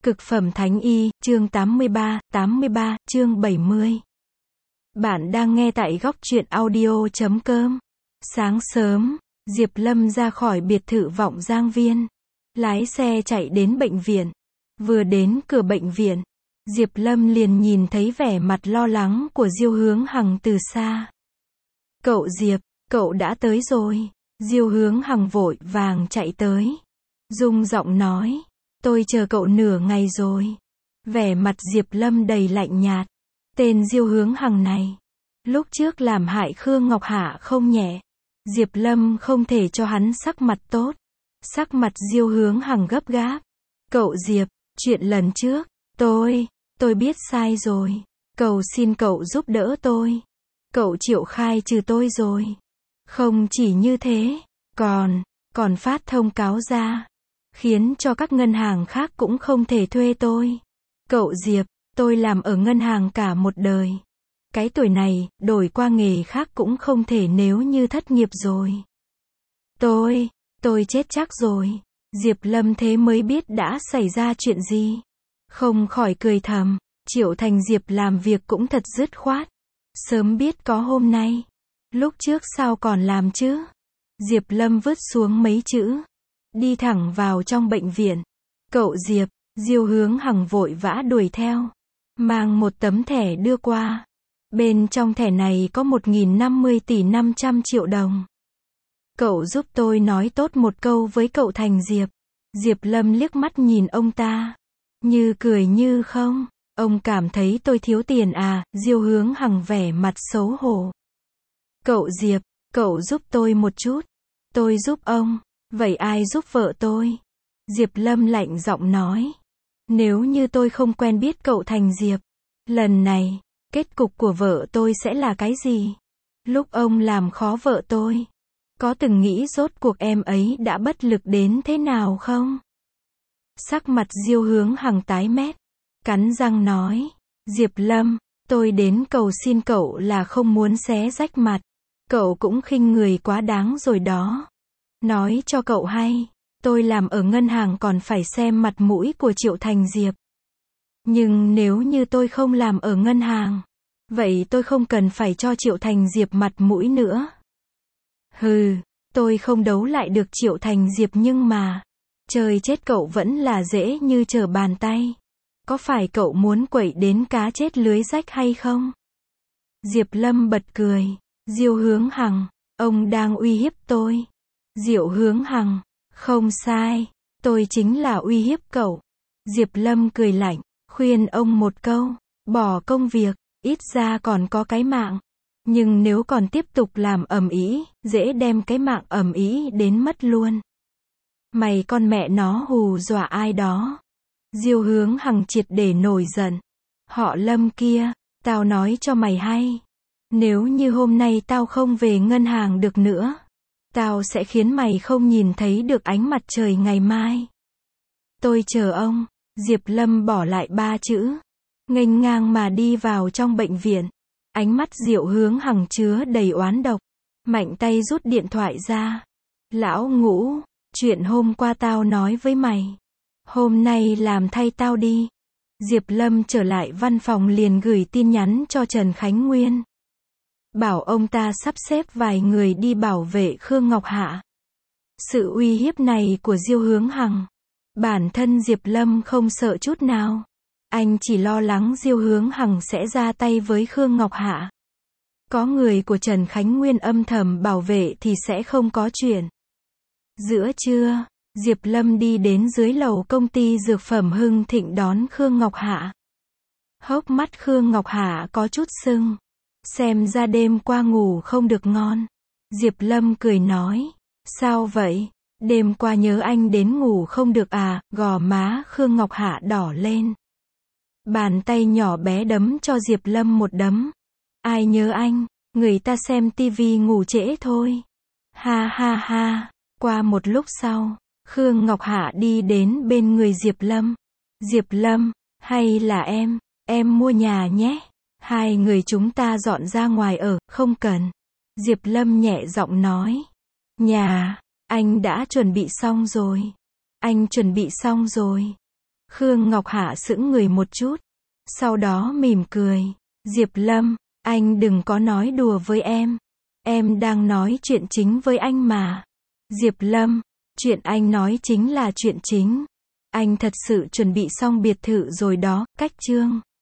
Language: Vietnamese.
Cực phẩm thánh y, chương 83, chương 70. Bạn đang nghe tại góc truyện audio.com. Sáng sớm, Diệp Lâm ra khỏi biệt thự Vọng Giang Viên, lái xe chạy đến bệnh viện. Vừa đến cửa bệnh viện, Diệp Lâm liền nhìn thấy vẻ mặt lo lắng của Diêu Hướng Hằng từ xa. Cậu Diệp, cậu đã tới rồi. Diêu Hướng Hằng vội vàng chạy tới, rung giọng nói, tôi chờ cậu nửa ngày rồi. Vẻ mặt Diệp Lâm đầy lạnh nhạt. Tên Diêu Hướng Hằng này, lúc trước làm hại Khương Ngọc Hạ không nhẹ. Diệp Lâm không thể cho hắn sắc mặt tốt. Sắc mặt Diêu Hướng Hằng gấp gáp. Cậu Diệp, chuyện lần trước, tôi biết sai rồi. Cầu xin cậu giúp đỡ tôi. Cậu chịu khai trừ tôi rồi. Không chỉ như thế, còn phát thông cáo ra, khiến cho các ngân hàng khác cũng không thể thuê tôi. Cậu Diệp, tôi làm ở ngân hàng cả một đời. Cái tuổi này, đổi qua nghề khác cũng không thể nếu như thất nghiệp rồi. Tôi chết chắc rồi. Diệp Lâm thế mới biết đã xảy ra chuyện gì. Không khỏi cười thầm, Triệu Thành Diệp làm việc cũng thật dứt khoát. Sớm biết có hôm nay, lúc trước sao còn làm chứ? Diệp Lâm vứt xuống mấy chữ, đi thẳng vào trong bệnh viện. Cậu Diệp, Diêu Hướng Hằng vội vã đuổi theo, mang một tấm thẻ đưa qua. Bên trong thẻ này có 1.050 tỷ 500 triệu đồng. Cậu giúp tôi nói tốt một câu với cậu Thành Diệp. Diệp Lâm liếc mắt nhìn ông ta, như cười như không. Ông cảm thấy tôi thiếu tiền à? Diêu Hướng Hằng vẻ mặt xấu hổ. Cậu Diệp, cậu giúp tôi một chút. Tôi giúp ông. Vậy ai giúp vợ tôi? Diệp Lâm lạnh giọng nói. Nếu như tôi không quen biết cậu Thành Diệp, lần này, kết cục của vợ tôi sẽ là cái gì? Lúc ông làm khó vợ tôi, có từng nghĩ rốt cuộc em ấy đã bất lực đến thế nào không? Sắc mặt Diêu Hướng Hằng tái mét, cắn răng nói. Diệp Lâm, tôi đến cầu xin cậu là không muốn xé rách mặt. Cậu cũng khinh người quá đáng rồi đó. Nói cho cậu hay, tôi làm ở ngân hàng còn phải xem mặt mũi của Triệu Thành Diệp. Nhưng nếu như tôi không làm ở ngân hàng, vậy tôi không cần phải cho Triệu Thành Diệp mặt mũi nữa. Hừ, tôi không đấu lại được Triệu Thành Diệp nhưng mà, chơi chết cậu vẫn là dễ như trở bàn tay. Có phải cậu muốn quậy đến cá chết lưới rách hay không? Diệp Lâm bật cười. Diêu Hướng Hằng, ông đang uy hiếp tôi. Diệu Hướng Hằng, không sai, tôi chính là uy hiếp cậu. Diệp Lâm cười lạnh, khuyên ông một câu, bỏ công việc, ít ra còn có cái mạng. Nhưng nếu còn tiếp tục làm ầm ĩ, dễ đem cái mạng ầm ĩ đến mất luôn. Mày con mẹ nó hù dọa ai đó? Diêu Hướng Hằng triệt để nổi giận. Họ Lâm kia, tao nói cho mày hay. Nếu như hôm nay tao không về ngân hàng được nữa, tao sẽ khiến mày không nhìn thấy được ánh mặt trời ngày mai. Tôi chờ ông. Diệp Lâm bỏ lại 3 chữ, nghênh ngang mà đi vào trong bệnh viện. Ánh mắt Diệu Hướng Hằng chứa đầy oán độc, mạnh tay rút điện thoại ra. Lão Ngũ, chuyện hôm qua tao nói với mày, hôm nay làm thay tao đi. Diệp Lâm trở lại văn phòng liền gửi tin nhắn cho Trần Khánh Nguyên, bảo ông ta sắp xếp vài người đi bảo vệ Khương Ngọc Hạ. Sự uy hiếp này của Diêu Hướng Hằng, bản thân Diệp Lâm không sợ chút nào. Anh chỉ lo lắng Diêu Hướng Hằng sẽ ra tay với Khương Ngọc Hạ. Có người của Trần Khánh Nguyên âm thầm bảo vệ thì sẽ không có chuyện. Giữa trưa, Diệp Lâm đi đến dưới lầu công ty dược phẩm Hưng Thịnh đón Khương Ngọc Hạ. Hốc mắt Khương Ngọc Hạ có chút sưng. Xem ra đêm qua ngủ không được ngon. Diệp Lâm cười nói. Sao vậy? Đêm qua nhớ anh đến ngủ không được à? Gò má Khương Ngọc Hạ đỏ lên. Bàn tay nhỏ bé đấm cho Diệp Lâm một đấm. Ai nhớ anh? Người ta xem tivi ngủ trễ thôi. Ha ha ha. Qua một lúc sau, Khương Ngọc Hạ đi đến bên người Diệp Lâm. Diệp Lâm, hay là em mua nhà nhé. Hai người chúng ta dọn ra ngoài ở, không cần. Diệp Lâm nhẹ giọng nói. Nhà, anh đã chuẩn bị xong rồi. Anh chuẩn bị xong rồi. Khương Ngọc Hạ sững người một chút. Sau đó mỉm cười. Diệp Lâm, anh đừng có nói đùa với em. Em đang nói chuyện chính với anh mà. Diệp Lâm, chuyện anh nói chính là chuyện chính. Anh thật sự chuẩn bị xong biệt thự rồi đó, cách chương.